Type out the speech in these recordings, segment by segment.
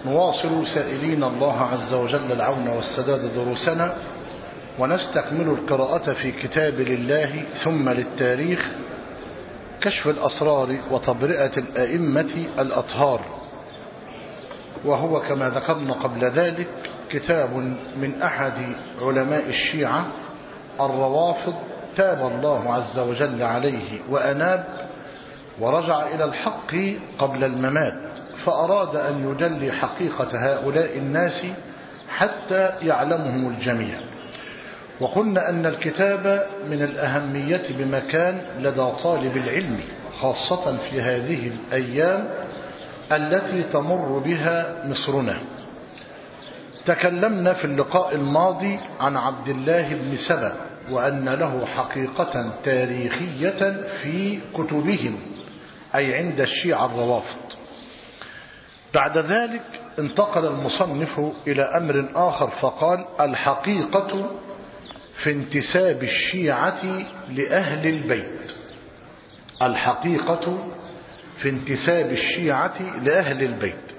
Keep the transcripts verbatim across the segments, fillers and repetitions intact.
نواصل سائلين الله عز وجل العون والسداد دروسنا، ونستكمل القراءة في كتاب لله ثم للتاريخ، كشف الأسرار وتبرئة الأئمة الأطهار. وهو كما ذكرنا قبل ذلك كتاب من أحد علماء الشيعة الروافض، تاب الله عز وجل عليه وأناب ورجع إلى الحق قبل الممات، فأراد أن يجلي حقيقة هؤلاء الناس حتى يعلمهم الجميع. وقلنا أن الكتاب من الأهمية بمكان لدى طالب العلم، خاصة في هذه الأيام التي تمر بها مصرنا. تكلمنا في اللقاء الماضي عن عبد الله بن سبأ، وأن له حقيقة تاريخية في كتبهم، أي عند الشيعة الروافض. بعد ذلك انتقل المصنف إلى أمر آخر فقال: الحقيقة في انتساب الشيعة لأهل البيت. الحقيقة في انتساب الشيعة لأهل البيت.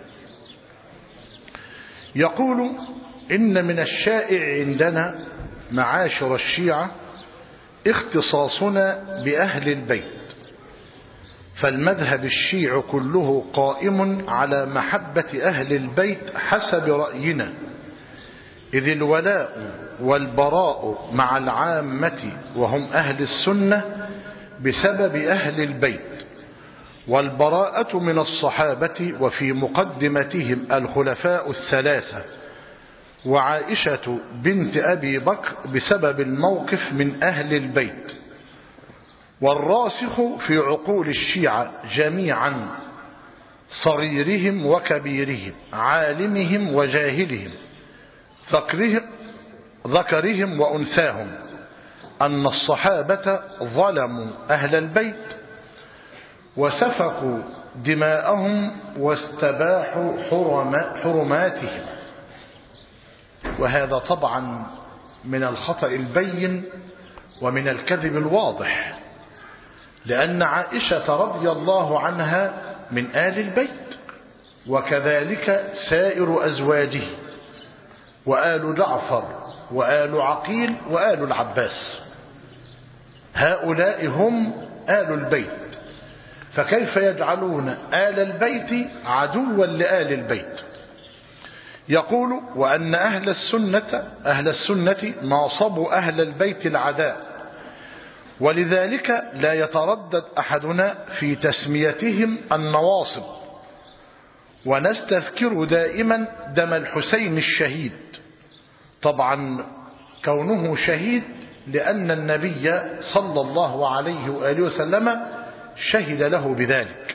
يقول: إن من الشائع عندنا معاشر الشيعة اختصاصنا بأهل البيت، فالمذهب الشيعي كله قائم على محبة أهل البيت حسب رأينا، إذ الولاء والبراء مع العامة وهم أهل السنة بسبب أهل البيت، والبراءة من الصحابة وفي مقدمتهم الخلفاء الثلاثة وعائشة بنت أبي بكر بسبب الموقف من أهل البيت. والراسخ في عقول الشيعة جميعا، صغيرهم وكبيرهم، عالمهم وجاهلهم، ذكرهم, ذكرهم وأنثاهم، أن الصحابة ظلموا أهل البيت وسفكوا دماءهم واستباحوا حرماتهم. وهذا طبعا من الخطأ البين ومن الكذب الواضح، لأن عائشة رضي الله عنها من آل البيت، وكذلك سائر أزواجه، وآل جعفر وآل عقيل وآل العباس، هؤلاء هم آل البيت. فكيف يجعلون آل البيت عدوا لآل البيت؟ يقول: وأن أهل السنة أهل السنة ناصبوا أهل البيت العداء، ولذلك لا يتردد أحدنا في تسميتهم النواصب. ونستذكر دائما دم الحسين الشهيد، طبعا كونه شهيد لأن النبي صلى الله عليه وآله وسلم شهد له بذلك.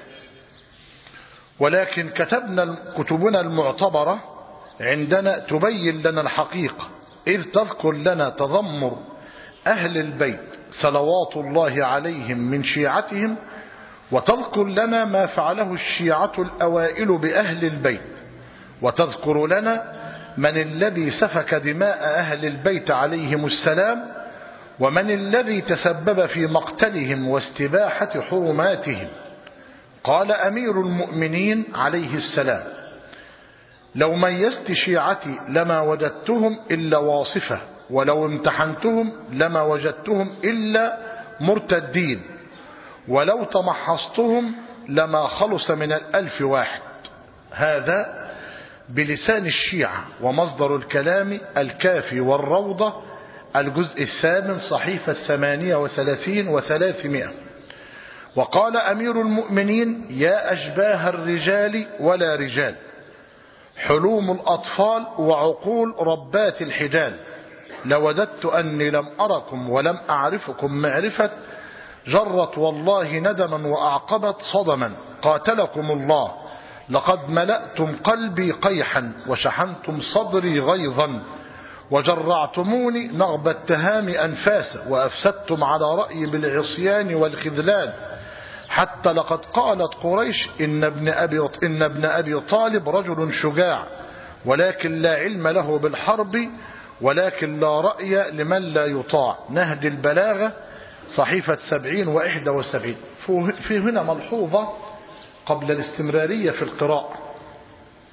ولكن كتبنا كتبنا المعتبرة عندنا تبين لنا الحقيقة، إذ تذكر لنا تذمر أهل البيت صلوات الله عليهم من شيعتهم، وتذكر لنا ما فعله الشيعة الأوائل بأهل البيت، وتذكر لنا من الذي سفك دماء أهل البيت عليهم السلام، ومن الذي تسبب في مقتلهم واستباحة حرماتهم. قال أمير المؤمنين عليه السلام: لو ميزت شيعتي لما وجدتهم إلا واصفة، ولو امتحنتهم لما وجدتهم إلا مرتدين، ولو تمحصتهم لما خلص من الألف واحد. هذا بلسان الشيعة، ومصدر الكلام الكافي والروضة، الجزء الثامن صحيفة ثمانية وثلاثين وثلاثمائة. وقال أمير المؤمنين: يا أشباه الرجال ولا رجال، حلوم الأطفال وعقول ربات الحجال، لوددت أني لم أركم ولم أعرفكم معرفة، جرت والله ندما وأعقبت صدما، قاتلكم الله، لقد ملأتم قلبي قيحا وشحنتم صدري غيظا، وجرعتموني نغب التهام أنفاسا، وأفسدتم على رأيي بالعصيان والخذلان، حتى لقد قالت قريش إن ابن أبي, إن ابن أبي طالب رجل شجاع، ولكن لا علم له بالحرب، ولكن لا رأي لمن لا يطاع. نهج البلاغة صحيفة سبعين وإحدى وسبعين. في هنا ملحوظة قبل الاستمرارية في القراءة.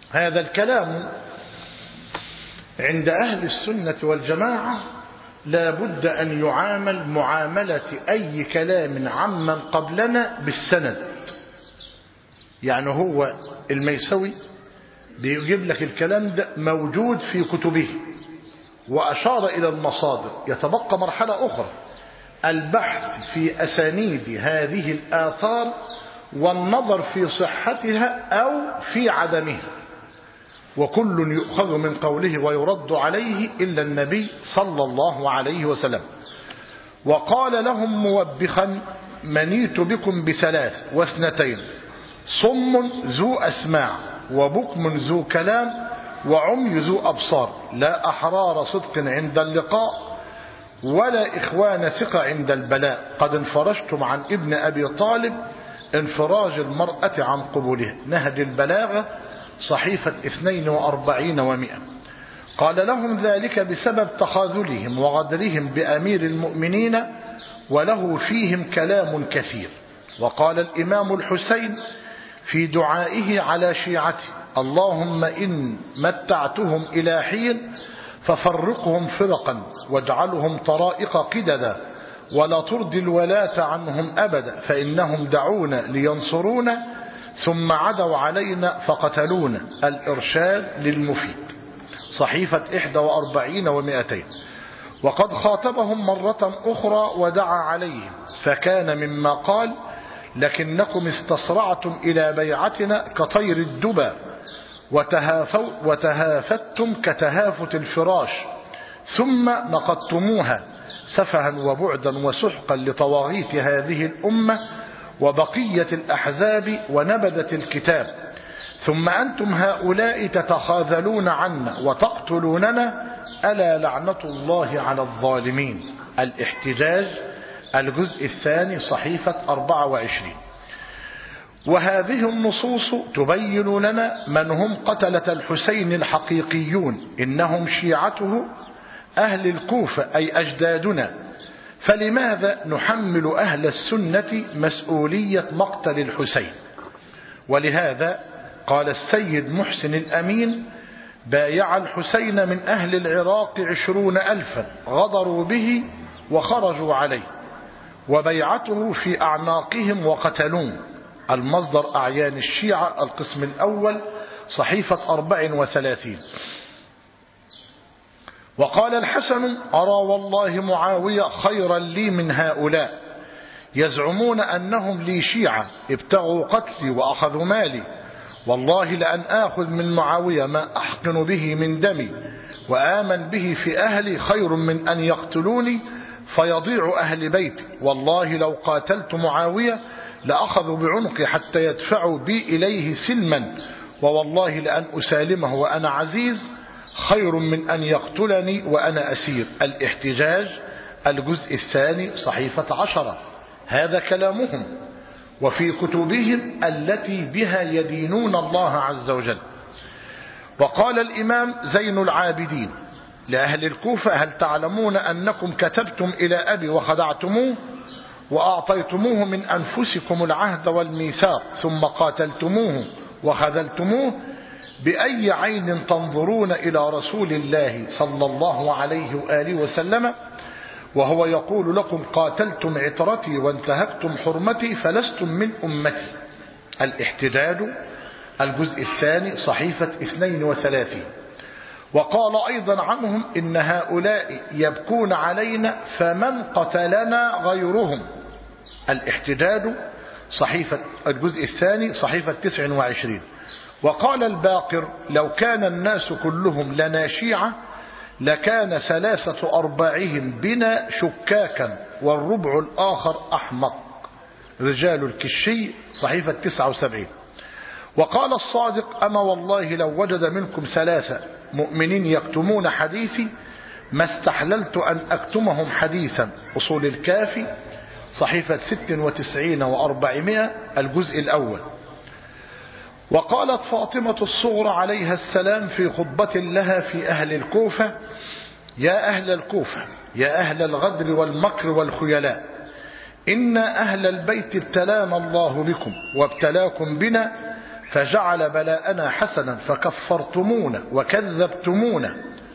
هذا الكلام عند أهل السنة والجماعة لا بد أن يعامل معاملة أي كلام عمن قبلنا بالسند. يعني هو الميسوي بيجيب لك الكلام ده موجود في كتبه وأشار إلى المصادر. يتبقى مرحلة أخرى، البحث في أسانيد هذه الآثار والنظر في صحتها أو في عدمها، وكل يؤخذ من قوله ويرد عليه إلا النبي صلى الله عليه وسلم. وقال لهم موبخا: منيت بكم بثلاث واثنتين، صم ذو أسماع وبكم ذو كلام وعمي ذو أبصار، لا أحرار صدق عند اللقاء ولا إخوان ثقة عند البلاء، قد انفرجتم عن ابن أبي طالب انفراج المرأة عن قبولها. نهج البلاغة صحيفة اثنين وأربعين ومئة. قال لهم ذلك بسبب تخاذلهم وغدرهم بأمير المؤمنين وله فيهم كلام كثير. وقال الإمام الحسين في دعائه على شيعته: اللهم إن متعتهم إلى حين ففرقهم فرقا واجعلهم طرائق قددا ولا ترضي الولاة عنهم أبدا، فإنهم دعونا لينصرونا ثم عدوا علينا فقتلونا. الإرشاد للمفيد صحيفة إحدى وأربعين ومئتين. وقد خاطبهم مرة أخرى ودعا عليهم فكان مما قال: لكنكم استصرعتم إلى بيعتنا كطير الدبا وتهافتم كتهافت الفراش ثم نقضتموها سفها وبعدا وسحقا لطواغيت هذه الأمة وبقية الأحزاب ونبذة الكتاب، ثم أنتم هؤلاء تتخاذلون عنا وتقتلوننا، ألا لعنة الله على الظالمين. الاحتجاج الجزء الثاني صحيفة أربعة وعشرين. وهذه النصوص تبين لنا من هم قتلة الحسين الحقيقيون، إنهم شيعته أهل الكوفة أي أجدادنا، فلماذا نحمل أهل السنة مسؤولية مقتل الحسين؟ ولهذا قال السيد محسن الأمين: بايع الحسين من أهل العراق عشرون ألفا غدروا به وخرجوا عليه وبيعته في أعناقهم وقتلوه. المصدر أعيان الشيعة القسم الأول صحيفة أربع وثلاثين. وقال الحسن: أرى والله معاوية خيرا لي من هؤلاء، يزعمون أنهم لي شيعة ابتغوا قتلي وأخذوا مالي، والله لأن آخذ من معاوية ما أحقن به من دمي وآمن به في أهلي خير من أن يقتلوني فيضيع أهل بيتي، والله لو قاتلت معاوية لأخذوا بعنقي حتى يدفعوا بي إليه سلما، ووالله لأن أسالمه وأنا عزيز خير من أن يقتلني وأنا أسير. الاحتجاج الجزء الثاني صحيفة عشرة. هذا كلامهم وفي كتبهم التي بها يدينون الله عز وجل. وقال الإمام زين العابدين لأهل الكوفة: هل تعلمون أنكم كتبتم إلى أبي وخدعتموه وأعطيتموه من أنفسكم العهد والميثاق ثم قاتلتموه وخذلتموه؟ بأي عين تنظرون إلى رسول الله صلى الله عليه وآله وسلم وهو يقول لكم قاتلتم عترتي وانتهكتم حرمتي فلستم من أمتي؟ الاحتجاج الجزء الثاني صحيفة اثنين وثلاثين. وقال أيضا عنهم: إن هؤلاء يبكون علينا فمن قتلنا غيرهم. الاحتجاج صحيفة الجزء الثاني صحيفة تسع وعشرين. وقال الباقر: لو كان الناس كلهم لنا شيعة لكان ثلاثة أرباعهم بنا شكاكا والربع الآخر أحمق. رجال الكشي صحيفة تسعة وسبعين. وقال الصادق: أما والله لو وجد منكم ثلاثة مؤمنين يكتمون حديثي ما استحللت أن أكتمهم حديثا. أصول الكافي صحيفة ست وتسعين وأربعمائة الجزء الأول. وقالت فاطمة الصغرى عليها السلام في خطبة لها في أهل الكوفة: يا أهل الكوفة، يا أهل الغدر والمكر والخيلاء، إن أهل البيت ابتلانا الله بكم وابتلاكم بنا، فجعل بلاءنا حسنا فكفرتمونا وكذبتمونا،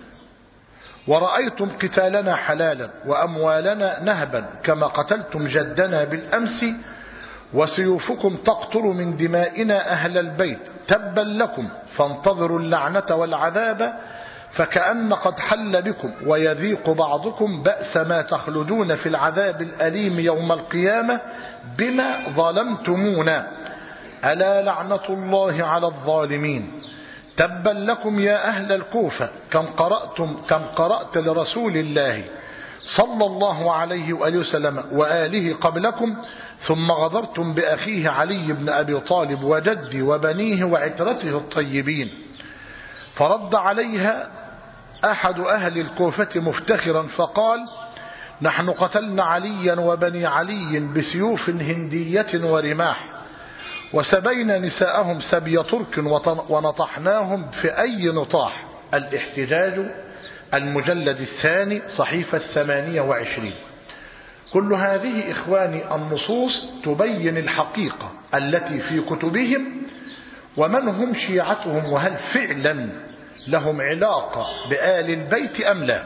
ورأيتم قتالنا حلالا وأموالنا نهبا كما قتلتم جدنا بالأمس، وسيوفكم تقطر من دمائنا أهل البيت، تبا لكم فانتظروا اللعنة والعذاب، فكأن قد حل بكم ويذيق بعضكم بأس ما تخلدون في العذاب الأليم يوم القيامة بما ظلمتمونا، ألا لعنة الله على الظالمين. تبا لكم يا أهل الكوفة، كم قرأتم كم قرأت لرسول الله صلى الله عليه وآله وسلم وآله قبلكم، ثم غدرتم بأخيه علي بن أبي طالب وجدي وبنيه وعترته الطيبين. فرد عليها أحد أهل الكوفة مفتخرا فقال: نحن قتلنا عليا وبني علي بسيوف هندية ورماح، وسبينا نساءهم سبي ترك ونطحناهم في أي نطاح. الاحتجاج المجلد الثاني صحيفة الثمانية وعشرين. كل هذه إخواني النصوص تبين الحقيقة التي في كتبهم ومن هم شيعتهم، وهل فعلا لهم علاقة بآل البيت أم لا.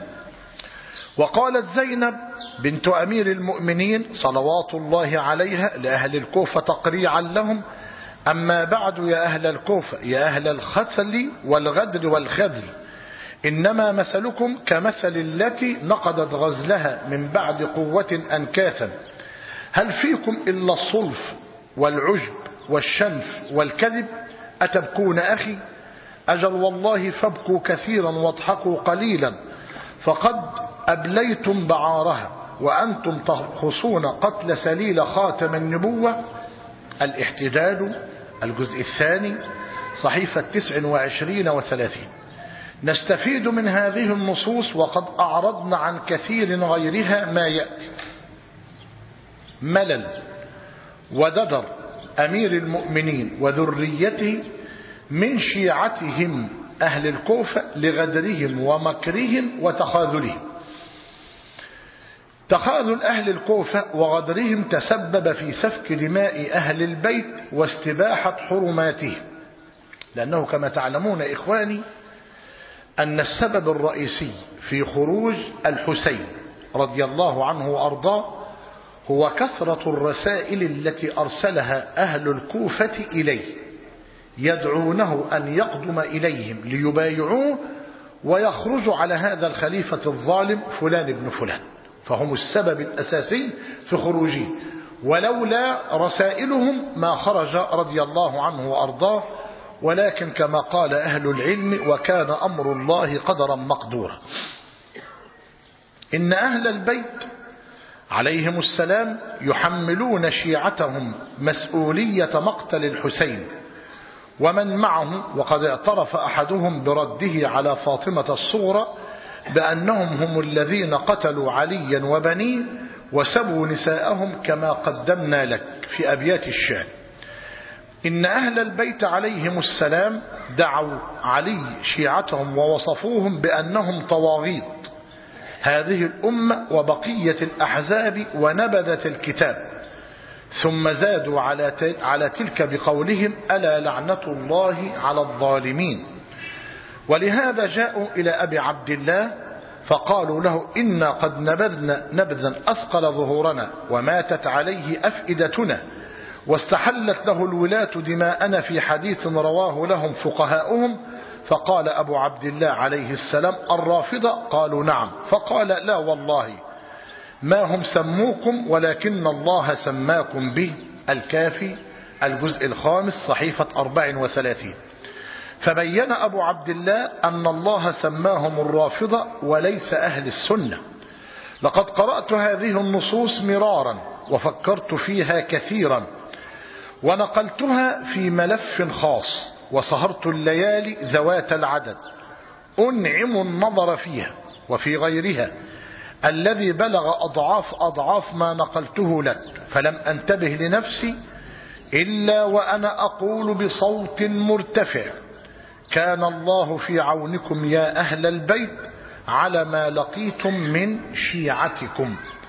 وقالت زينب بنت أمير المؤمنين صلوات الله عليها لأهل الكوفة تقريعا لهم: أما بعد يا أهل الكوفة، يا أهل الخسل والغدر والخذل، إنما مثلكم كمثل التي نقضت غزلها من بعد قوة أنكاثا، هل فيكم إلا الصلف والعجب والشنف والكذب، أتبكون أخي؟ أجل والله فابكوا كثيرا واضحكوا قليلا، فقد أبليتم بعارها وأنتم ترخصون قتل سليل خاتم النبوة. الاحتجاج الجزء الثاني صحيفة تسع وعشرين وثلاثين. نستفيد من هذه النصوص وقد أعرضنا عن كثير غيرها ما يأتي: ملل وددر أمير المؤمنين وذريته من شيعتهم أهل الكوفة لغدرهم ومكرهم وتخاذلهم. تخاذل أهل الكوفة وغدرهم تسبب في سفك دماء أهل البيت واستباحة حرماتهم، لأنه كما تعلمون إخواني أن السبب الرئيسي في خروج الحسين رضي الله عنه وأرضاه هو كثرة الرسائل التي أرسلها أهل الكوفة إليه يدعونه أن يقدم إليهم ليبايعوه ويخرجوا على هذا الخليفة الظالم فلان ابن فلان، فهم السبب الأساسي في خروجه، ولولا رسائلهم ما خرج رضي الله عنه وأرضاه. ولكن كما قال أهل العلم: وكان أمر الله قدرا مقدورا. إن أهل البيت عليهم السلام يحملون شيعتهم مسؤولية مقتل الحسين ومن معه، وقد اعترف أحدهم برده على فاطمة الصغرى بأنهم هم الذين قتلوا عليا وبنيه وسبوا نساءهم كما قدمنا لك في أبيات الشعر. إن أهل البيت عليهم السلام دعوا علي شيعتهم ووصفوهم بأنهم طواغيت هذه الأمة وبقية الأحزاب ونبذة الكتاب، ثم زادوا على تلك بقولهم: ألا لعنة الله على الظالمين. ولهذا جاءوا إلى أبي عبد الله فقالوا له: إنا قد نبذنا نبذا أثقل ظهورنا وماتت عليه أفئدتنا، واستحلت له الولاة دماءنا، في حديث رواه لهم فقهاؤهم. فقال أبو عبد الله عليه السلام: الرافضة؟ قالوا: نعم. فقال: لا والله ما هم سموكم ولكن الله سماكم به. الكافي الجزء الخامس صحيفة أربع وثلاثين. فبين أبو عبد الله أن الله سماهم الرافضة وليس أهل السنة. لقد قرأت هذه النصوص مرارا وفكرت فيها كثيرا ونقلتها في ملف خاص، وسهرت الليالي ذوات العدد أنعم النظر فيها وفي غيرها الذي بلغ أضعاف أضعاف ما نقلته لك، فلم أنتبه لنفسي إلا وأنا أقول بصوت مرتفع: كان الله في عونكم يا أهل البيت على ما لقيتم من شيعتكم.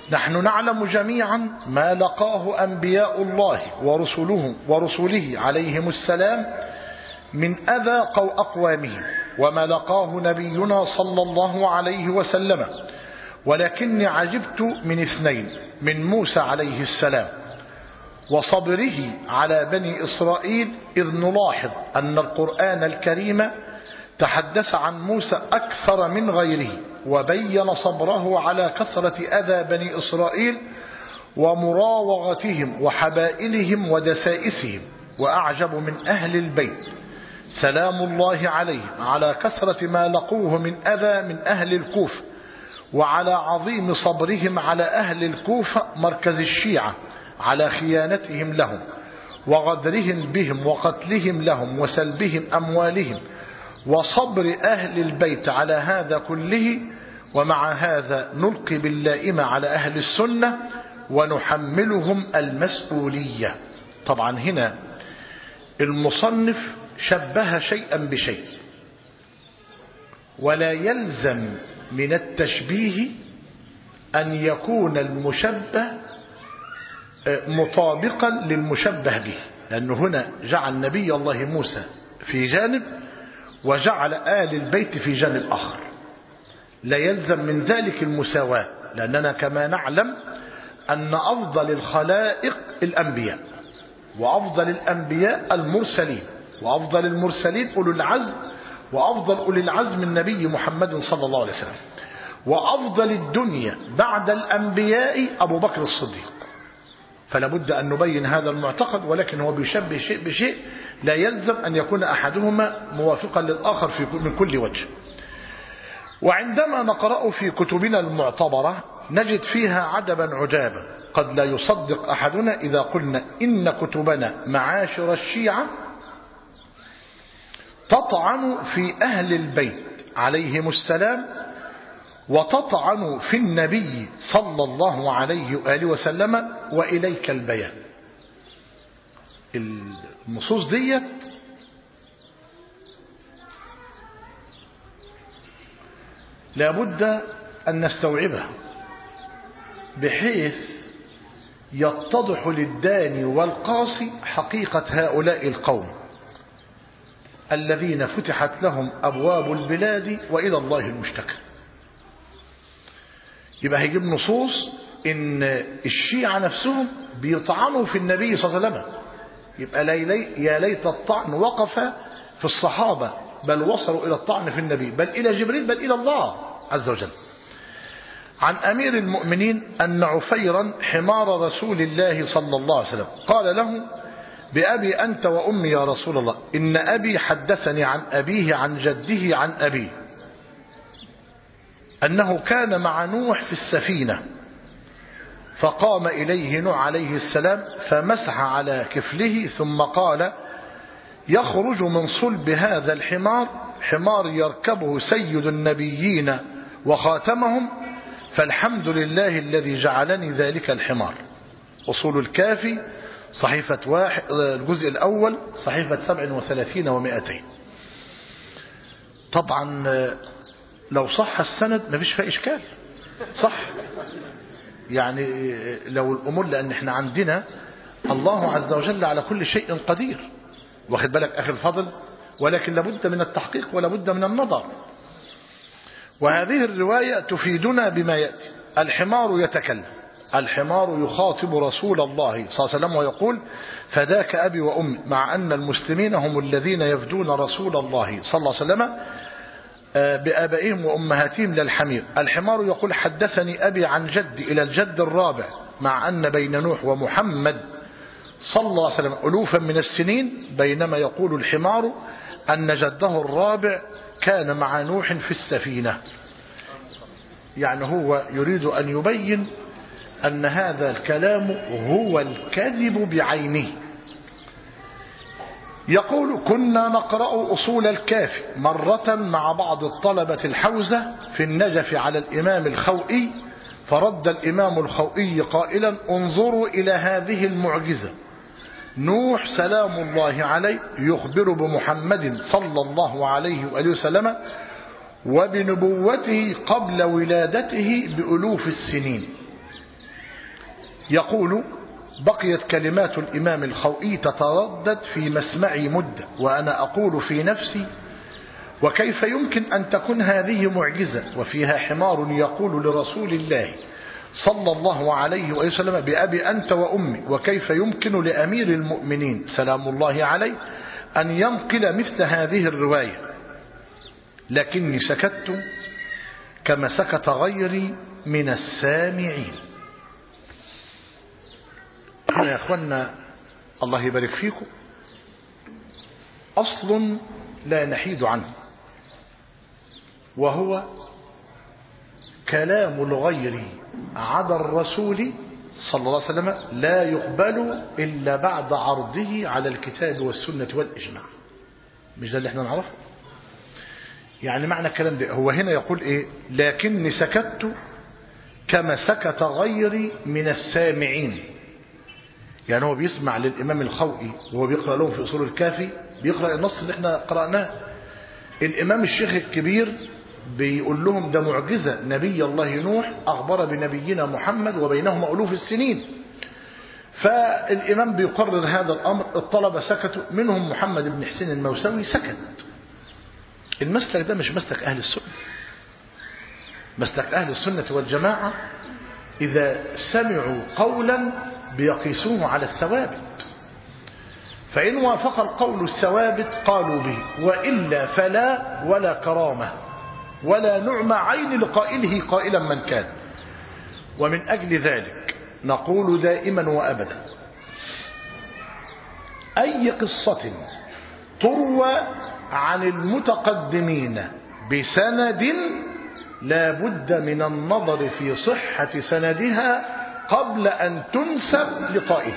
نحن نعلم جميعا ما لقاه أنبياء الله ورسله, ورسله عليهم السلام من أذى أقوامهم، وما لقاه نبينا صلى الله عليه وسلم، ولكني عجبت من اثنين: من موسى عليه السلام وصبره على بني إسرائيل، إذ نلاحظ أن القرآن الكريم تحدث عن موسى أكثر من غيره، وبين صبره على كثرة أذى بني إسرائيل ومراوغتهم وحبائلهم ودسائسهم. وأعجب من أهل البيت سلام الله عليهم على كثرة ما لقوه من أذى من أهل الكوفة، وعلى عظيم صبرهم على أهل الكوفة مركز الشيعة على خيانتهم لهم وغدرهم بهم وقتلهم لهم وسلبهم أموالهم، وصبر أهل البيت على هذا كله. ومع هذا نلقي باللائمة على أهل السنة ونحملهم المسؤولية. طبعا هنا المصنف شبه شيئا بشيء، ولا يلزم من التشبيه أن يكون المشبه مطابقا للمشبه به، لأنه هنا جعل نبي الله موسى في جانب وجعل آل البيت في جانب آخر. لا يلزم من ذلك المساواة، لأننا كما نعلم أن أفضل الخلائق الأنبياء، وأفضل الأنبياء المرسلين، وأفضل المرسلين أولو العزم، وأفضل أولي العزم النبي محمد صلى الله عليه وسلم، وأفضل الدنيا بعد الأنبياء أبو بكر الصديق. فلا بد أن نبين هذا المعتقد، ولكن هو بيشبه شيء بشيء، لا يلزم أن يكون أحدهما موافقا للآخر في من كل وجه. وعندما نقرأ في كتبنا المعتبرة نجد فيها عجبا عجابا قد لا يصدق أحدنا إذا قلنا إن كتبنا معاشر الشيعة تطعن في أهل البيت عليهم السلام، وتطعن في النبي صلى الله عليه وآله وسلم، وإليك البيان. النصوص ديت لابد أن نستوعبها بحيث يتضح للداني والقاصي حقيقة هؤلاء القوم الذين فتحت لهم أبواب البلاد وإلى الله المشتكى. يبقى هيجيب نصوص إن الشيعة نفسهم بيطعنوا في النبي صلى الله عليه وسلم. يبقى يا ليت الطعن وقف في الصحابة، بل وصلوا إلى الطعن في النبي، بل إلى جبريل، بل إلى الله عز وجل. عن أمير المؤمنين أن عفيرا حمار رسول الله صلى الله عليه وسلم قال له: بأبي أنت وأمي يا رسول الله، إن أبي حدثني عن أبيه عن جده عن أبيه أنه كان مع نوح في السفينة، فقام إليه نوح عليه السلام فمسح على كفله ثم قال: يخرج من صلب هذا الحمار حمار يركبه سيد النبيين وخاتمهم، فالحمد لله الذي جعلني ذلك الحمار. أصول الكافي صحيفة واحد الجزء الأول صحيفة سبع وثلاثين ومائتين. طبعا لو صح السند ما فيش فيها إشكال، صح يعني لو الأمور، لأن احنا عندنا الله عز وجل على كل شيء قدير، واخد بالك أخي الفضل، ولكن لابد من التحقيق ولابد من النظر. وهذه الرواية تفيدنا بما يأتي: الحمار يتكلم، الحمار يخاطب رسول الله صلى الله عليه وسلم ويقول: فداك أبي وأمي، مع أن المسلمين هم الذين يفدون رسول الله صلى الله عليه وسلم بآبائهم وأمهاتهم للحمير. الحمار يقول: حدثني أبي عن جد إلى الجد الرابع، مع أن بين نوح ومحمد صلى الله عليه وسلم ألوفا من السنين، بينما يقول الحمار أن جده الرابع كان مع نوح في السفينة. يعني هو يريد أن يبين أن هذا الكلام هو الكذب بعينه. يقول: كنا نقرأ أصول الكافي مرة مع بعض الطلبة الحوزة في النجف على الإمام الخوئي، فرد الإمام الخوئي قائلا: انظروا إلى هذه المعجزة، نوح سلام الله عليه يخبر بمحمد صلى الله عليه وآله وسلم وبنبوته قبل ولادته بألوف السنين. يقول: بقيت كلمات الإمام الخوئي تتردد في مسمعي مدة وأنا أقول في نفسي: وكيف يمكن أن تكون هذه معجزة وفيها حمار يقول لرسول الله صلى الله عليه وسلم: بأبي أنت وأمي، وكيف يمكن لأمير المؤمنين سلام الله عليه أن ينقل مثل هذه الرواية؟ لكني سكت كما سكت غيري من السامعين. يا أخوانا الله يبارك فيكم، أصل لا نحيد عنه، وهو كلام الغير عدا الرسول صلى الله عليه وسلم لا يقبل إلا بعد عرضه على الكتاب والسنة والإجماع. مش ده اللي احنا نعرفه؟ يعني معنى الكلام ده هو هنا يقول ايه؟ لكني سكت كما سكت غيري من السامعين. يعني هو بيسمع للإمام الخوئي وهو بيقرأ لهم في أصول الكافي، بيقرأ النص اللي احنا قرأناه. الإمام الشيخ الكبير بيقول لهم ده معجزة نبي الله نوح أخبر بنبينا محمد وبينهما ألوف السنين. فالإمام بيقرر هذا الأمر، الطلبة سكتوا، منهم محمد بن حسين الموسوي سكت. المسلك ده مش مسلك أهل السنة. مسلك أهل السنة والجماعة إذا سمعوا قولا بيقيسوه على الثوابت، فإن وافق القول الثوابت قالوا به، وإلا فلا، ولا كرامة ولا نعمة عين لقائله قائلا من كان. ومن أجل ذلك نقول دائما وأبدا: أي قصة تروى عن المتقدمين بسند لا بد من النظر في صحة سندها قبل أن تنسب لقائله.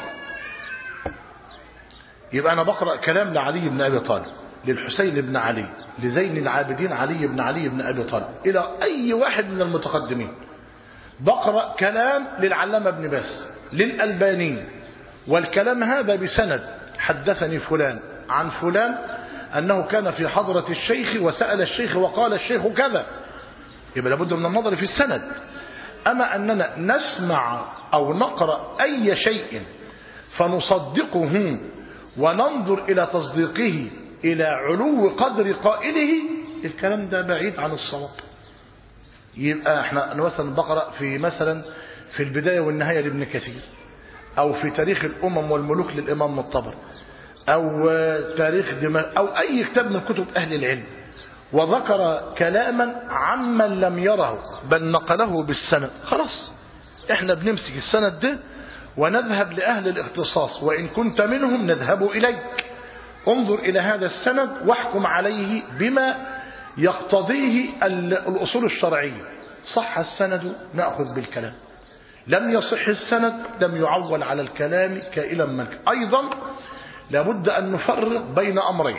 يبقى أنا بقرأ كلام لعلي بن أبي طالب، للحسين بن علي، لزين العابدين علي بن علي بن أبي طالب، إلى أي واحد من المتقدمين. بقرأ كلام للعلامة ابن باز، للألباني، والكلام هذا بسند: حدثني فلان عن فلان أنه كان في حضرة الشيخ وسأل الشيخ وقال الشيخ كذا. يبقى لابد من النظر في السند. أما أننا نسمع أو نقرأ أي شيء فنصدقه وننظر إلى تصديقه إلى علو قدر قائله، الكلام ده بعيد عن الصواب. يبقى احنا مثلا بقرأ في مثلا في البداية والنهاية لابن كثير، أو في تاريخ الأمم والملوك للإمام الطبري، أو تاريخ دماغ، أو أي كتاب من كتب أهل العلم، وذكر كلاما عمن لم يره بل نقله بالسند، خلاص احنا بنمسك السند ده ونذهب لأهل الاختصاص، وإن كنت منهم نذهب إليك. انظر إلى هذا السند واحكم عليه بما يقتضيه الأصول الشرعية. صح السند نأخذ بالكلام، لم يصح السند لم يعول على الكلام كائلا من كان. أيضا لابد أن نفرق بين أمرين: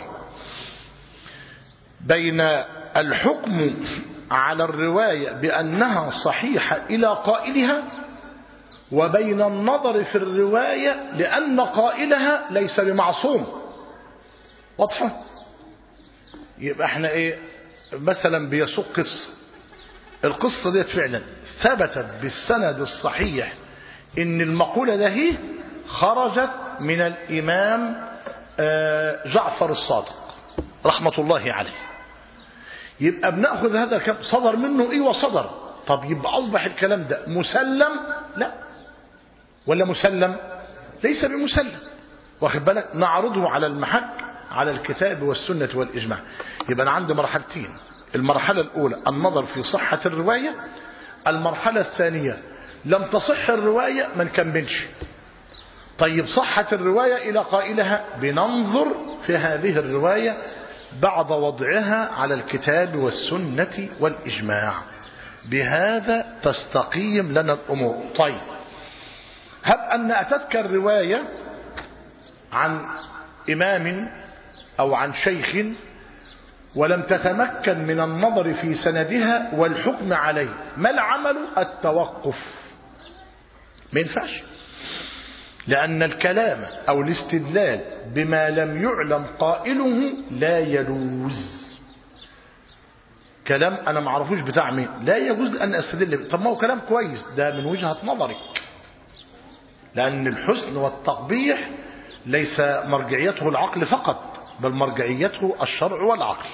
بين الحكم على الرواية بأنها صحيحة إلى قائلها، وبين النظر في الرواية لأن قائلها ليس بمعصوم. واضحة؟ يبقى احنا ايه مثلا بيسوق قصة، القصة ديت فعلا ثبتت بالسند الصحيح ان المقولة ده هي خرجت من الإمام جعفر الصادق رحمة الله عليه. يبقى بنأخذ هذا الكلام صدر منه ايه وصدر. طب يبقى أصبح الكلام ده مسلم؟ لا. ولا مسلم؟ ليس بمسلم. واخد بالك؟ نعرضه على المحك على الكتاب والسنة والإجماع. يبقى أنا عندي مرحلتين: المرحلة الأولى النظر في صحة الرواية، المرحلة الثانية لم تصح الرواية ما نكملش. طيب صحة الرواية إلى قائلها، بننظر في هذه الرواية بعد وضعها على الكتاب والسنة والإجماع. بهذا تستقيم لنا الأمور. طيب هب أن أتتك الرواية عن إمام أو عن شيخ ولم تتمكن من النظر في سندها والحكم عليه، ما العمل؟ التوقف. ما ينفعش، لأن الكلام أو الاستدلال بما لم يعلم قائله لا يجوز. كلام أنا معرفوش بتاع مين لا يجوز أن أستدل. طب ما هو كلام كويس، ده من وجهة نظرك، لأن الحسن والتقبيح ليس مرجعيته العقل فقط، بل مرجعيته الشرع والعقل.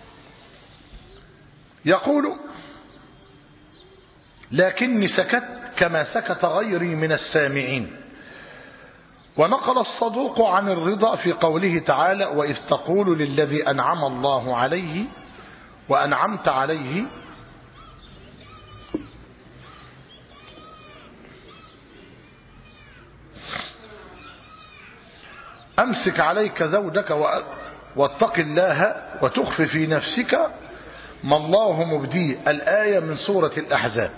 يقول: لكني سكت كما سكت غيري من السامعين. ونقل الصدوق عن الرضا في قوله تعالى: وإذ تقول للذي أنعم الله عليه وأنعمت عليه أمسك عليك زوجك واتق الله وتخفي في نفسك ما الله مبديه. الآية من سورة الأحزاب.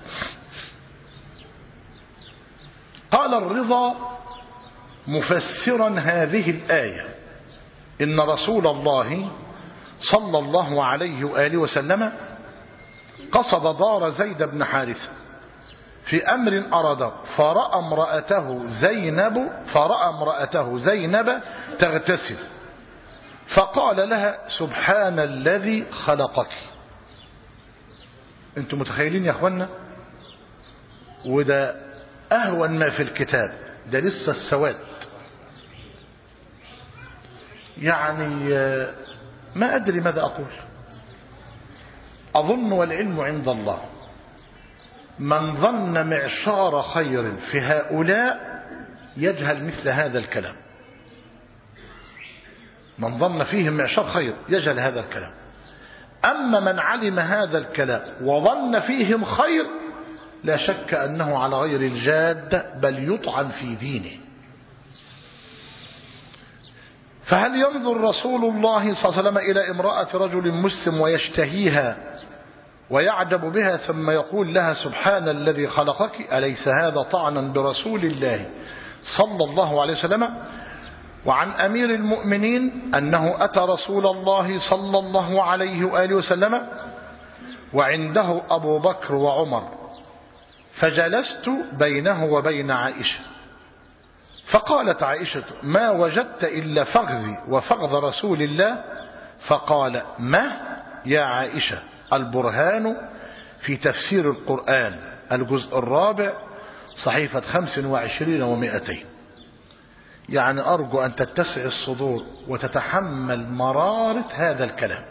قال الرضا مفسرا هذه الآية: إن رسول الله صلى الله عليه وآله وسلم قصد دار زيد بن حارثة في أمر أراده، فرأى امرأته زينب فرأى امرأته زينب تغتسل، فقال لها: سبحان الذي خلقك. انتم متخيلين يا اخوانا؟ وده أهون ما في الكتاب، ده لسه السواد. يعني ما أدري ماذا أقول. أظن والعلم عند الله من ظن معشار خير في هؤلاء يجهل مثل هذا الكلام. من ظن فيهم معشار خير يجهل هذا الكلام. أما من علم هذا الكلام وظن فيهم خير لا شك أنه على غير الجاد، بل يطعن في دينه. فهل ينظر رسول الله صلى الله عليه وسلم إلى امرأة رجل مسلم ويشتهيها ويعجب بها ثم يقول لها: سبحان الذي خلقك؟ أليس هذا طعنا برسول الله صلى الله عليه وسلم؟ وعن أمير المؤمنين أنه أتى رسول الله صلى الله عليه وآله وسلم وعنده أبو بكر وعمر، فجلست بينه وبين عائشة، فقالت عائشة: ما وجدت إلا فخذي وفخذ رسول الله؟ فقال: ما يا عائشة؟ البرهان في تفسير القرآن، الجزء الرابع، صحيفة خمس وعشرين ومائتين. يعني أرجو أن تتسع الصدور وتتحمل مرارة هذا الكلام.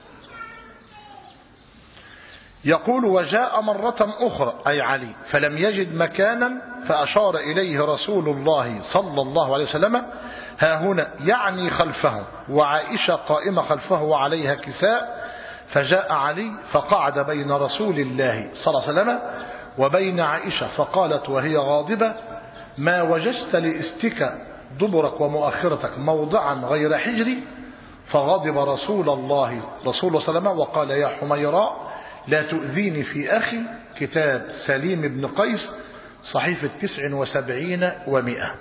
يقول: وجاء مرة أخرى أي علي فلم يجد مكانا فأشار إليه رسول الله صلى الله عليه وسلم: ها هنا، يعني خلفه، وعائشة قائمة خلفه وعليها كساء. فجاء علي فقعد بين رسول الله صلى الله عليه وسلم وبين عائشة، فقالت وهي غاضبة: ما وجدت لاستك دبرك ومؤخرتك موضعا غير حجري؟ فغضب رسول الله رسول الله صلى الله عليه وسلم وقال: يا حميراء لا تؤذيني في أخي. كتاب سليم بن قيس، صحيفة تسع وسبعين ومئة.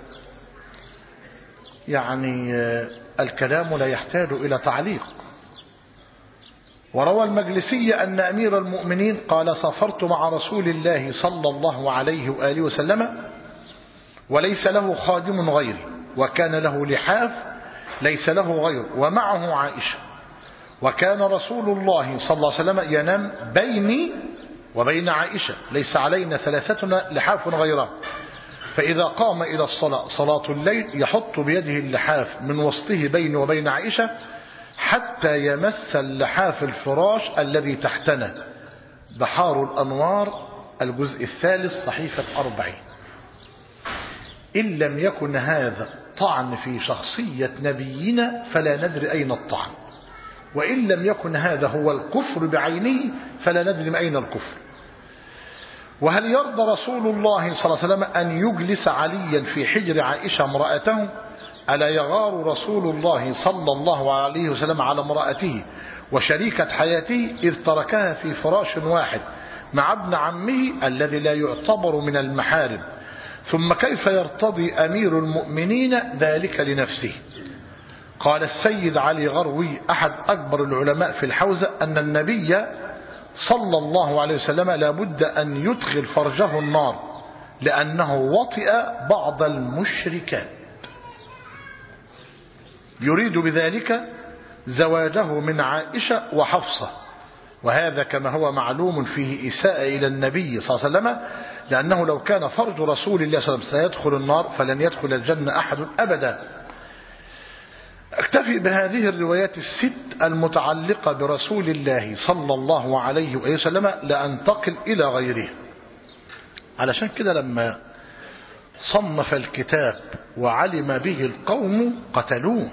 يعني الكلام لا يحتاج إلى تعليق. وروى المجلسي أن أمير المؤمنين قال: سافرت مع رسول الله صلى الله عليه وآله وسلم وليس له خادم غيري، وكان له لحاف ليس له غير، ومعه عائشة، وكان رسول الله صلى الله عليه وسلم ينام بيني وبين عائشة، ليس علينا ثلاثتنا لحاف غيره، فإذا قام إلى الصلاة صلاة الليل يحط بيده اللحاف من وسطه بيني وبين عائشة حتى يمس اللحاف الفراش الذي تحتنا. بحار الأنوار، الجزء الثالث، صحيفة أربعين. إن لم يكن هذا طعن في شخصية نبينا فلا ندري أين الطعن، وإن لم يكن هذا هو الكفر بعينه فلا ندري أين الكفر. وهل يرضى رسول الله صلى الله عليه وسلم أن يجلس عليا في حجر عائشة امرأته؟ ألا يغار رسول الله صلى الله عليه وسلم على امرأته وشريكة حياته إذ تركها في فراش واحد مع ابن عمه الذي لا يعتبر من المحارم؟ ثم كيف يرتضي أمير المؤمنين ذلك لنفسه؟ قال السيد علي غروي أحد أكبر العلماء في الحوزة أن النبي صلى الله عليه وسلم لابد أن يدخل فرجه النار لأنه وطئ بعض المشركات، يريد بذلك زواجه من عائشة وحفصة، وهذا كما هو معلوم فيه إساءة إلى النبي صلى الله عليه وسلم لأنه لو كان فرج رسول الله صلى الله عليه وسلم سيدخل النار فلن يدخل الجنة أحد أبدا. اكتفي بهذه الروايات الست المتعلقة برسول الله صلى الله عليه وسلم لأنتقل إلى غيره. علشان كده لما صنف الكتاب وعلم به القوم قتلوه،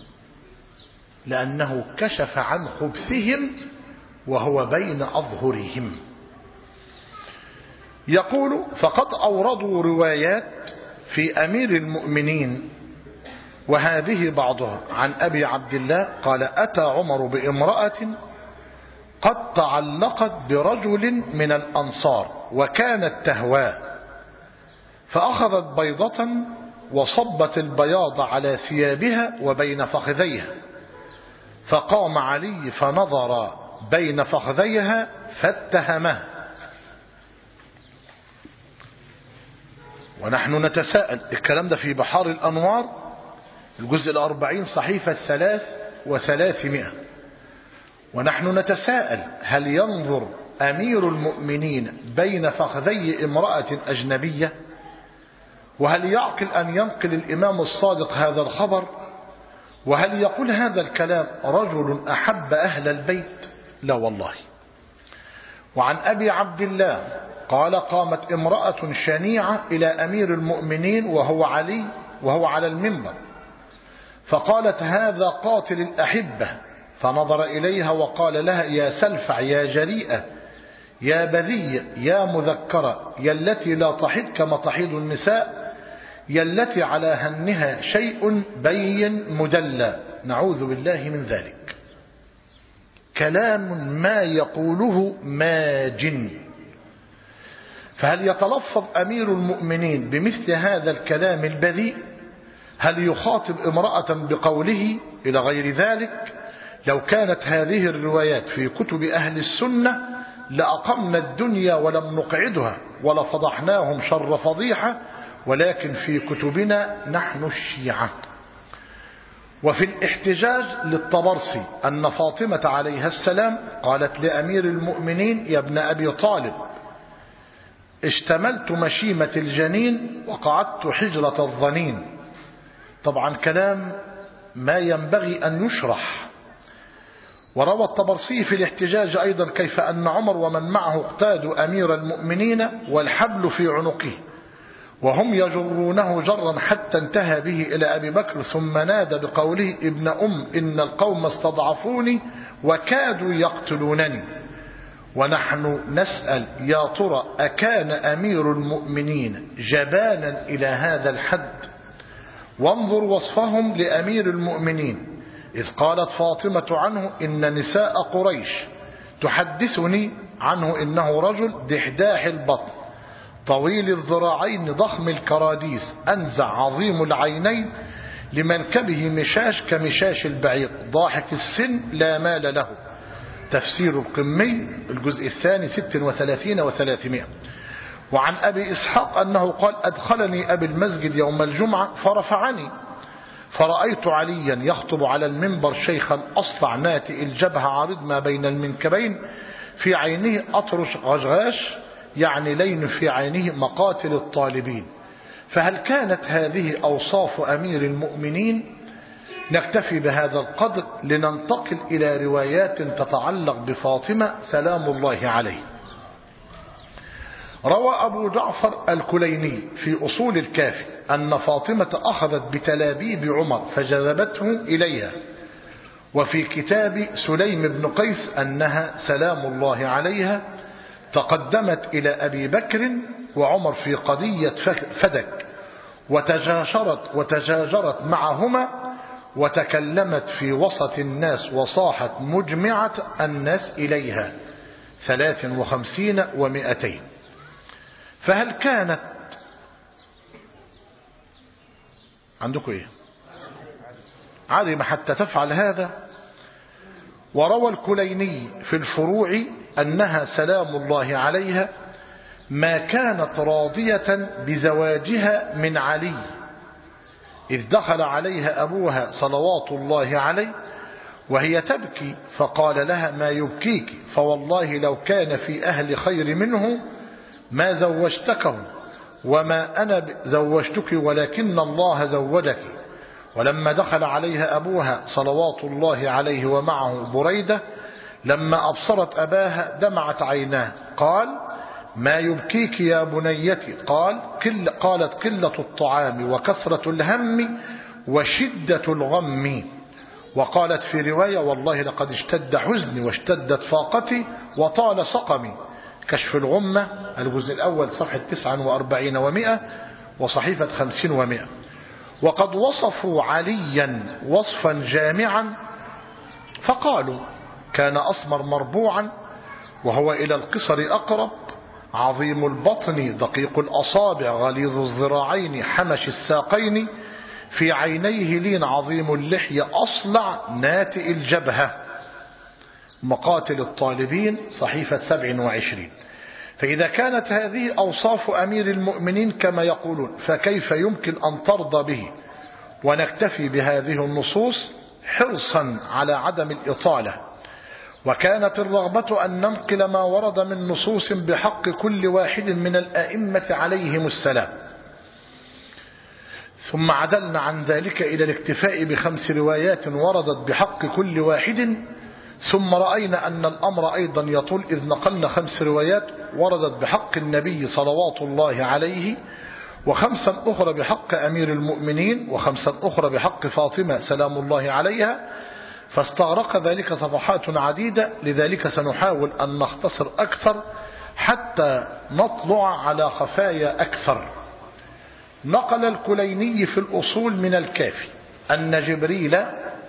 لأنه كشف عن خبثهم وهو بين أظهرهم. يقول فقد أوردوا روايات في أمير المؤمنين، وهذه بعضها عن أبي عبد الله قال أتى عمر بامرأة قد تعلقت برجل من الأنصار وكانت تهواه، فأخذت بيضة وصبت البياض على ثيابها وبين فخذيها، فقام علي فنظر بين فخذيها فاتهمه. ونحن نتساءل، الكلام ده في بحار الأنوار الجزء الأربعين صحيفة ثلاث وثلاثمائة، ونحن نتساءل هل ينظر أمير المؤمنين بين فخذي امرأة أجنبية؟ وهل يعقل أن ينقل الإمام الصادق هذا الخبر؟ وهل يقول هذا الكلام رجل أحب أهل البيت؟ لا والله. وعن أبي عبد الله قال قامت امرأة شنيعة إلى أمير المؤمنين وهو علي وهو على المنبر، فقالت هذا قاتل الأحبة، فنظر إليها وقال لها يا سلفع يا جريئة يا بذية يا مذكرة يا التي لا تحيض كما تحيض النساء يا التي على هنها شيء بين مدلى، نعوذ بالله من ذلك. كلام ما يقوله ماجن. فهل يتلفظ أمير المؤمنين بمثل هذا الكلام البذيء؟ هل يخاطب امرأة بقوله إلى غير ذلك؟ لو كانت هذه الروايات في كتب أهل السنة لأقمنا الدنيا ولم نقعدها ولفضحناهم شر فضيحة، ولكن في كتبنا نحن الشيعة. وفي الاحتجاج للطبرسي أن فاطمة عليها السلام قالت لأمير المؤمنين يا ابن أبي طالب اشتملت مشيمة الجنين وقعدت حجرة الظنين. طبعا كلام ما ينبغي أن يشرح. وروى الطبرسي في الاحتجاج أيضا كيف أن عمر ومن معه اقتادوا أمير المؤمنين والحبل في عنقه وهم يجرونه جرا حتى انتهى به إلى أبي بكر، ثم نادى بقوله ابن أم إن القوم استضعفوني وكادوا يقتلونني. ونحن نسأل يا ترى أكان أمير المؤمنين جبانا إلى هذا الحد؟ وانظر وصفهم لأمير المؤمنين إذ قالت فاطمة عنه إن نساء قريش تحدثني عنه إنه رجل دحداح البطن طويل الذراعين ضخم الكراديس أنزع عظيم العينين لمنكبه مشاش كمشاش البعير ضاحك السن لا مال له. تفسير القمي الجزء الثاني ست وثلاثين وثلاثمائة. وعن أبي إسحاق أنه قال أدخلني أبي المسجد يوم الجمعة فرفعني فرأيت عليا يخطب على المنبر شيخا أصلع ناتئ الجبهة عارض ما بين المنكبين في عينه أطرش غشغاش يعني لين في عينه مقاتل الطالبين. فهل كانت هذه أوصاف أمير المؤمنين؟ نكتفي بهذا القدر لننتقل إلى روايات تتعلق بفاطمة سلام الله عليه. روى أبو جعفر الكليني في أصول الكافي أن فاطمة أخذت بتلابيب عمر فجذبته إليها، وفي كتاب سليم بن قيس أنها سلام الله عليها تقدمت إلى أبي بكر وعمر في قضية فدك وتجاشرت وتجاجرت معهما وتكلمت في وسط الناس وصاحت مجمعة الناس إليها ثلاث وخمسين ومئتين. فهل كانت عندكم ايه عالم حتى تفعل هذا؟ وروى الكليني في الفروع أنها سلام الله عليها ما كانت راضية بزواجها من علي إذ دخل عليها أبوها صلوات الله عليه وهي تبكي فقال لها ما يبكيك؟ فوالله لو كان في أهل خير منه ما زوجتكه وما أنا زوجتك ولكن الله زوجك. ولما دخل عليها أبوها صلوات الله عليه ومعه بريدة لما أبصرت أباها دمعت عيناه. قال: ما يبكيك يا بنيتي؟ قال قل قالت: قلة الطعام وكثرة الهم وشدة الغم. وقالت في رواية: والله لقد اشتد حزني واشتدت فاقتي وطال سقمي. كشف الغمة الجزء الأول صفحة تسعة وأربعين ومئة وصحيفة خمسين ومئة. وقد وصفوا عليا وصفا جامعا فقالوا: كان أسمر مربوعا وهو إلى القصر أقرب، عظيم البطن دقيق الأصابع غليظ الذراعين حمش الساقين، في عينيه لين عظيم اللحية أصلع ناتئ الجبهة. مقاتل الطالبين صحيفة سبع وعشرين. فإذا كانت هذه أوصاف أمير المؤمنين كما يقولون فكيف يمكن أن ترضى به ونكتفي بهذه النصوص حرصا على عدم الإطالة؟ وكانت الرغبة أن ننقل ما ورد من نصوص بحق كل واحد من الآئمة عليهم السلام، ثم عدلنا عن ذلك إلى الاكتفاء بخمس روايات وردت بحق كل واحد، ثم رأينا أن الأمر أيضا يطول إذ نقلنا خمس روايات وردت بحق النبي صلوات الله عليه، وخمسا أخرى بحق أمير المؤمنين، وخمسا أخرى بحق فاطمة سلام الله عليها، فاستغرق ذلك صفحات عديدة. لذلك سنحاول أن نختصر أكثر حتى نطلع على خفايا أكثر. نقل الكليني في الأصول من الكافي أن جبريل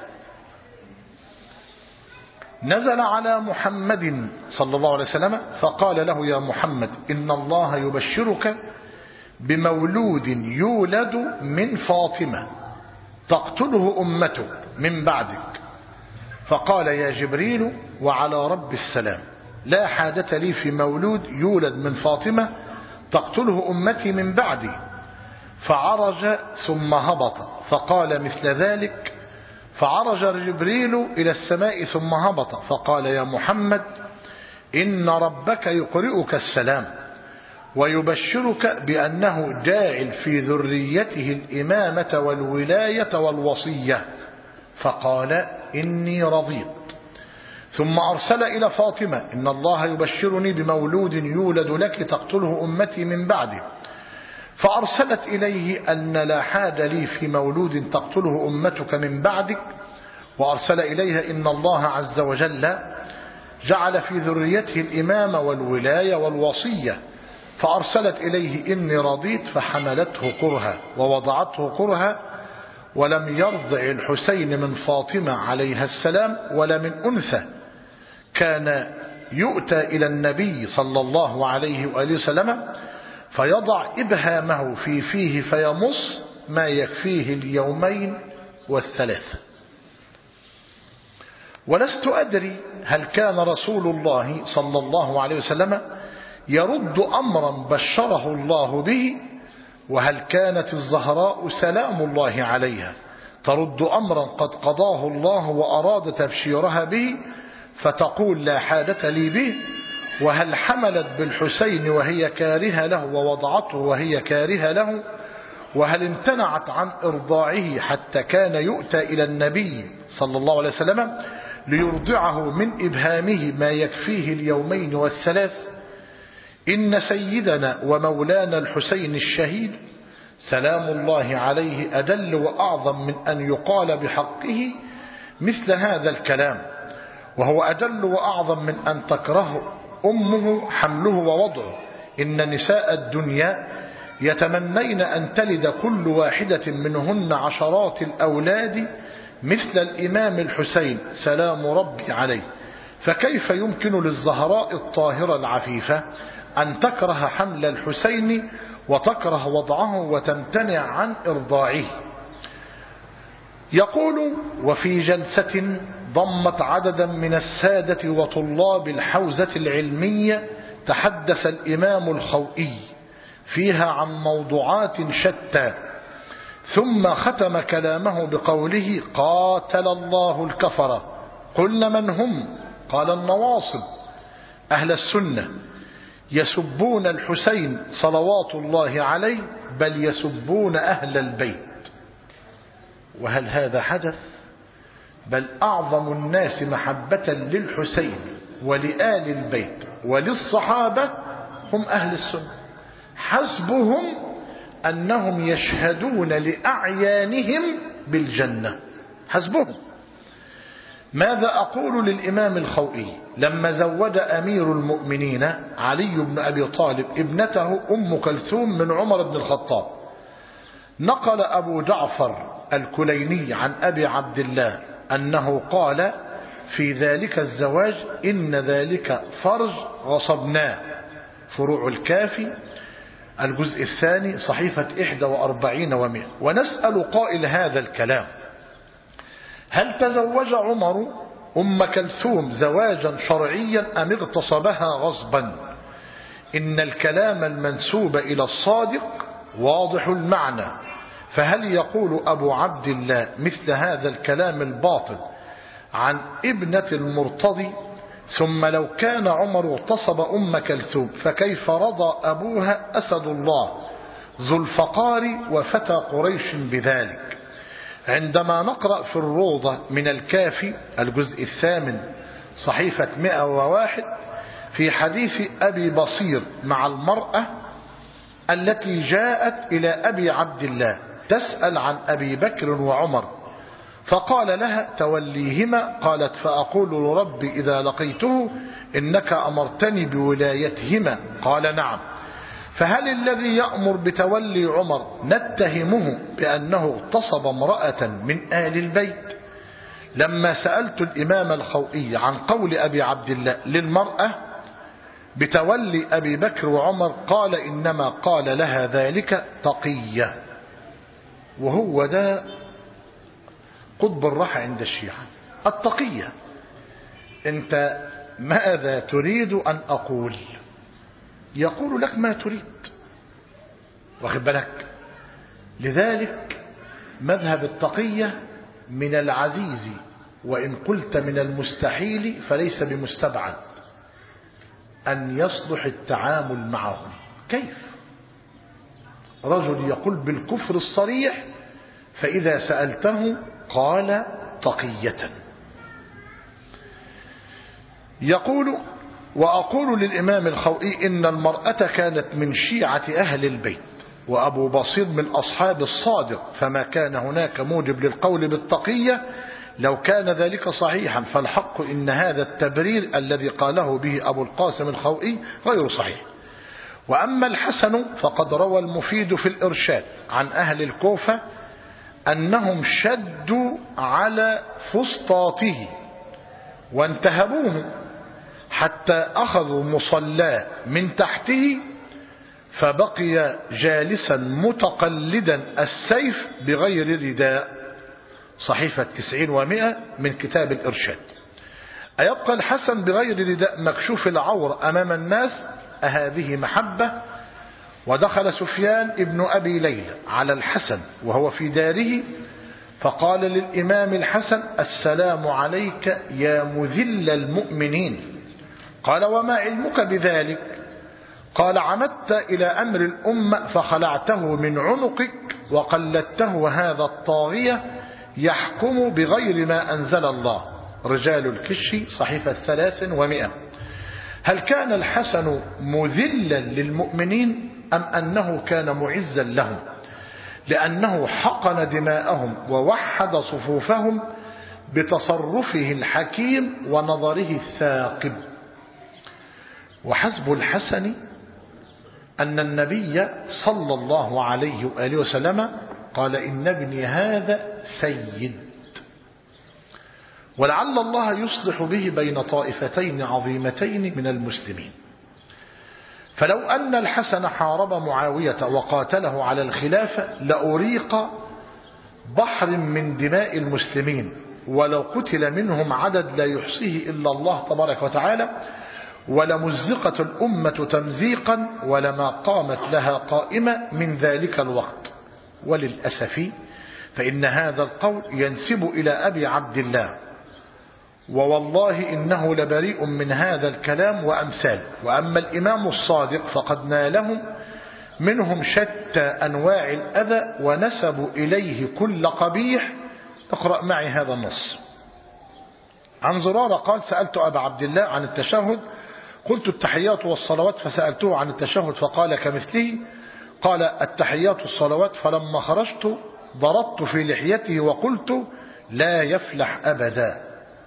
نزل على محمد صلى الله عليه وسلم فقال له: يا محمد إن الله يبشرك بمولود يولد من فاطمة تقتله أمتك من بعدك. فقال: يا جبريل وعلى رب السلام لا حاجة لي في مولود يولد من فاطمة تقتله أمتي من بعدي. فعرج ثم هبط فقال مثل ذلك. فعرج جبريل إلى السماء ثم هبط فقال: يا محمد إن ربك يقرئك السلام ويبشرك بأنه جاعل في ذريته الإمامة والولاية والوصية. فقال: إني رضيت. ثم أرسل إلى فاطمة: إن الله يبشرني بمولود يولد لك تقتله أمتي من بعده. فأرسلت إليه أن لا حاجة لي في مولود تقتله أمتك من بعدك. وأرسل إليها: إن الله عز وجل جعل في ذريته الإمامة والولاية والوصية. فأرسلت إليه: إني رضيت. فحملته كرها ووضعته كرها، ولم يرضع الحسين من فاطمة عليها السلام ولا من أنثى. كان يؤتى إلى النبي صلى الله عليه وآله وسلم فيضع إبهامه في فيه فيمص ما يكفيه اليومين والثلاثة. ولست أدري هل كان رسول الله صلى الله عليه وسلم يرد أمرا بشره الله به، وهل كانت الزهراء سلام الله عليها ترد أمرا قد قضاه الله وأراد تبشيرها به فتقول لا حاجة لي به؟ وهل حملت بالحسين وهي كارهة له ووضعته وهي كارهة له؟ وهل امتنعت عن إرضاعه حتى كان يؤتى إلى النبي صلى الله عليه وسلم ليرضعه من إبهامه ما يكفيه اليومين والثلاث؟ إن سيدنا ومولانا الحسين الشهيد سلام الله عليه أدل وأعظم من أن يقال بحقه مثل هذا الكلام، وهو أدل وأعظم من أن تكره أمه حمله ووضعه. إن نساء الدنيا يتمنين أن تلد كل واحدة منهن عشرات الأولاد مثل الإمام الحسين سلام ربي عليه، فكيف يمكن للزهراء الطاهرة العفيفة أن تكره حمل الحسين وتكره وضعه وتمتنع عن إرضاعه؟ يقول: وفي جلسة ضمت عددا من السادة وطلاب الحوزة العلمية تحدث الإمام الخوئي فيها عن موضوعات شتى، ثم ختم كلامه بقوله: قاتل الله الكفرة. قلنا: من هم؟ قال: النواصب أهل السنة. يسبون الحسين صلوات الله عليه بل يسبون أهل البيت. وهل هذا حدث؟ بل أعظم الناس محبة للحسين ولآل البيت وللصحابة هم أهل السنة، حسبهم أنهم يشهدون لأعيانهم بالجنة، حسبهم. ماذا أقول للإمام الخوئي لما زوج أمير المؤمنين علي بن أبي طالب ابنته أم كلثوم من عمر بن الخطاب؟ نقل أبو جعفر الكليني عن أبي عبد الله أنه قال في ذلك الزواج إن ذلك فرج غصبناه، فروع الكافي الجزء الثاني صحيفة إحدى وأربعين ومئة. ونسأل قائل هذا الكلام: هل تزوج عمر أم كلثوم زواجا شرعيا أم اغتصبها غصبا؟ إن الكلام المنسوب إلى الصادق واضح المعنى، فهل يقول أبو عبد الله مثل هذا الكلام الباطل عن ابنة المرتضي؟ ثم لو كان عمر اغتصب أم كلثوم فكيف رضى أبوها أسد الله ذو الفقار وفتى قريش بذلك؟ عندما نقرأ في الروضة من الكافي الجزء الثامن صحيفة مئة وواحد في حديث أبي بصير مع المرأة التي جاءت إلى أبي عبد الله تسأل عن أبي بكر وعمر، فقال لها توليهما، قالت فأقول لربي إذا لقيته إنك أمرتني بولايتهما، قال نعم. فهل الذي يأمر بتولي عمر نتهمه بأنه اغتصب امرأة من آل البيت؟ لما سألت الإمام الخوئي عن قول أبي عبد الله للمرأة بتولي أبي بكر وعمر قال إنما قال لها ذلك تقية. وهو ده قطب الراحة عند الشيعة، التقية. أنت ماذا تريد أن أقول؟ يقول لك ما تريد، واخد بالك؟ لذلك مذهب التقية من العزيز، وإن قلت من المستحيل فليس بمستبعد أن يصلح التعامل معهم. كيف رجل يقول بالكفر الصريح فإذا سألته قال تقية؟ يقول وأقول للإمام الخوئي إن المرأة كانت من شيعة أهل البيت وأبو بصير من أصحاب الصادق، فما كان هناك موجب للقول بالتقية لو كان ذلك صحيحا، فالحق إن هذا التبرير الذي قاله به أبو القاسم الخوئي غير صحيح. وأما الحسن فقد روى المفيد في الإرشاد عن أهل الكوفة أنهم شدوا على فسطاطه وانتهبوه حتى أخذوا مصلاه من تحته فبقي جالسا متقلدا السيف بغير رداء، صحيفة تسعين ومئة من كتاب الإرشاد. أيبقى الحسن بغير رداء مكشوف العور أمام الناس؟ أهذه محبة؟ ودخل سفيان ابن أبي ليلى على الحسن وهو في داره فقال للإمام الحسن السلام عليك يا مذل المؤمنين. قال وما علمك بذلك؟ قال عمدت إلى أمر الأمة فخلعته من عنقك وقلدته هذا الطاغية يحكم بغير ما أنزل الله، رجال الكشي صحيفة ثلاث ومئة. هل كان الحسن مذلا للمؤمنين أم أنه كان معزا لهم؟ لأنه حقن دماءهم ووحد صفوفهم بتصرفه الحكيم ونظره الثاقب. وحسب الحسن أن النبي صلى الله عليه وآله وسلم قال إن ابني هذا سيد، ولعل الله يصلح به بين طائفتين عظيمتين من المسلمين. فلو أن الحسن حارب معاوية وقاتله على الخلافة لأريق بحر من دماء المسلمين، ولو قتل منهم عدد لا يحصيه إلا الله تبارك وتعالى، ولمزقت الأمة تمزيقا ولما قامت لها قائمة من ذلك الوقت. وللأسف فإن هذا القول ينسب إلى أبي عبد الله ووالله إنه لبريء من هذا الكلام وأمثاله. وأما الإمام الصادق فقد نالهم منهم شتى أنواع الأذى ونسبوا إليه كل قبيح. اقرأ معي هذا النص. عن زرارة قال سألت أبا عبد الله عن التشهد، قلت التحيات والصلوات، فسألته عن التشهد فقال كمثله. قال التحيات والصلوات، فلما خرجت ضربت في لحيته وقلت لا يفلح أبدا.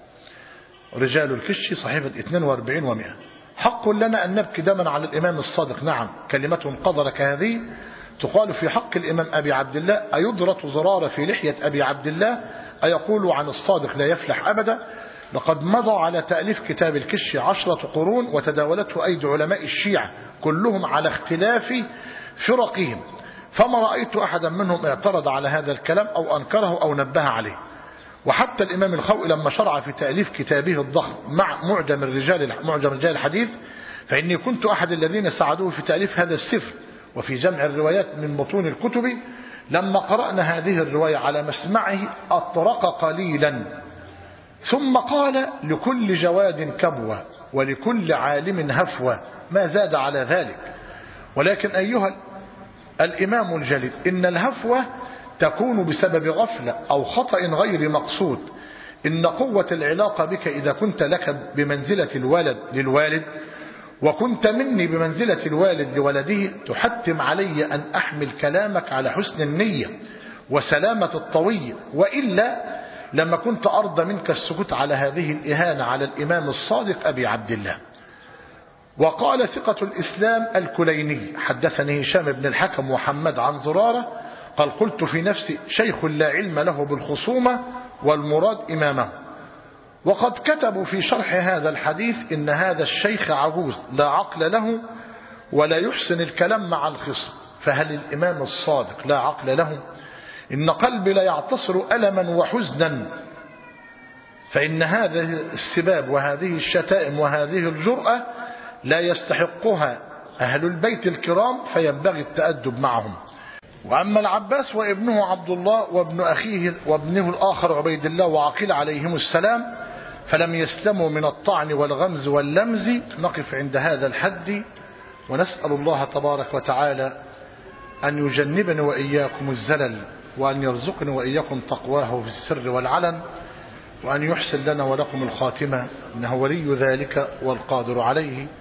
رجال الكشي صحيفة اثنين وأربعين ومئة. حق لنا أن نبكي دما على الإمام الصادق. نعم، كلمة قذرة كهذه تقال في حق الإمام أبي عبد الله. أيضرط زرار في لحية أبي عبد الله؟ أيقول عن الصادق لا يفلح أبدا؟ لقد مضى على تأليف كتاب الكشي عشرة قرون وتداولته أيدي علماء الشيعة كلهم على اختلاف فرقهم، فما رأيت أحدا منهم اعترض على هذا الكلام أو أنكره أو نبه عليه. وحتى الإمام الخوئي لما شرع في تأليف كتابه الضخم مع معجم الرجال معجم رجال الحديث، فإني كنت أحد الذين ساعدوه في تأليف هذا السفر وفي جمع الروايات من بطون الكتب. لما قرأنا هذه الرواية على مسمعه أطرق قليلا، ثم قال لكل جواد كبوة ولكل عالم هفوة، ما زاد على ذلك. ولكن أيها الإمام الجليل، إن الهفوة تكون بسبب غفلة أو خطأ غير مقصود. إن قوة العلاقة بك إذا كنت لك بمنزلة الولد للوالد وكنت مني بمنزلة الوالد لولده تحتم علي أن أحمل كلامك على حسن النية وسلامة الطوية، وإلا لما كنت أرضى منك السكوت على هذه الإهانة على الإمام الصادق أبي عبد الله. وقال ثقة الإسلام الكليني حدثني هشام بن الحكم محمد عن زرارة قال قلت في نفسي شيخ لا علم له بالخصومة والمراد إمامه. وقد كتبوا في شرح هذا الحديث إن هذا الشيخ عجوز لا عقل له ولا يحسن الكلام مع الخصم، فهل الإمام الصادق لا عقل له؟ إن قلبي لا يعتصر ألما وحزنا، فإن هذه السباب وهذه الشتائم وهذه الجرأة لا يستحقها أهل البيت الكرام، فينبغي التأدب معهم. وأما العباس وابنه عبد الله وابن أخيه وابنه الآخر عبيد الله وعقيل عليهم السلام فلم يسلموا من الطعن والغمز واللمز. نقف عند هذا الحد ونسأل الله تبارك وتعالى أن يجنبني وإياكم الزلل، وأن يرزقني وإياكم تقواه في السر والعلن، وأن يحسن لنا ولكم الخاتمة، إنه ولي ذلك والقادر عليه.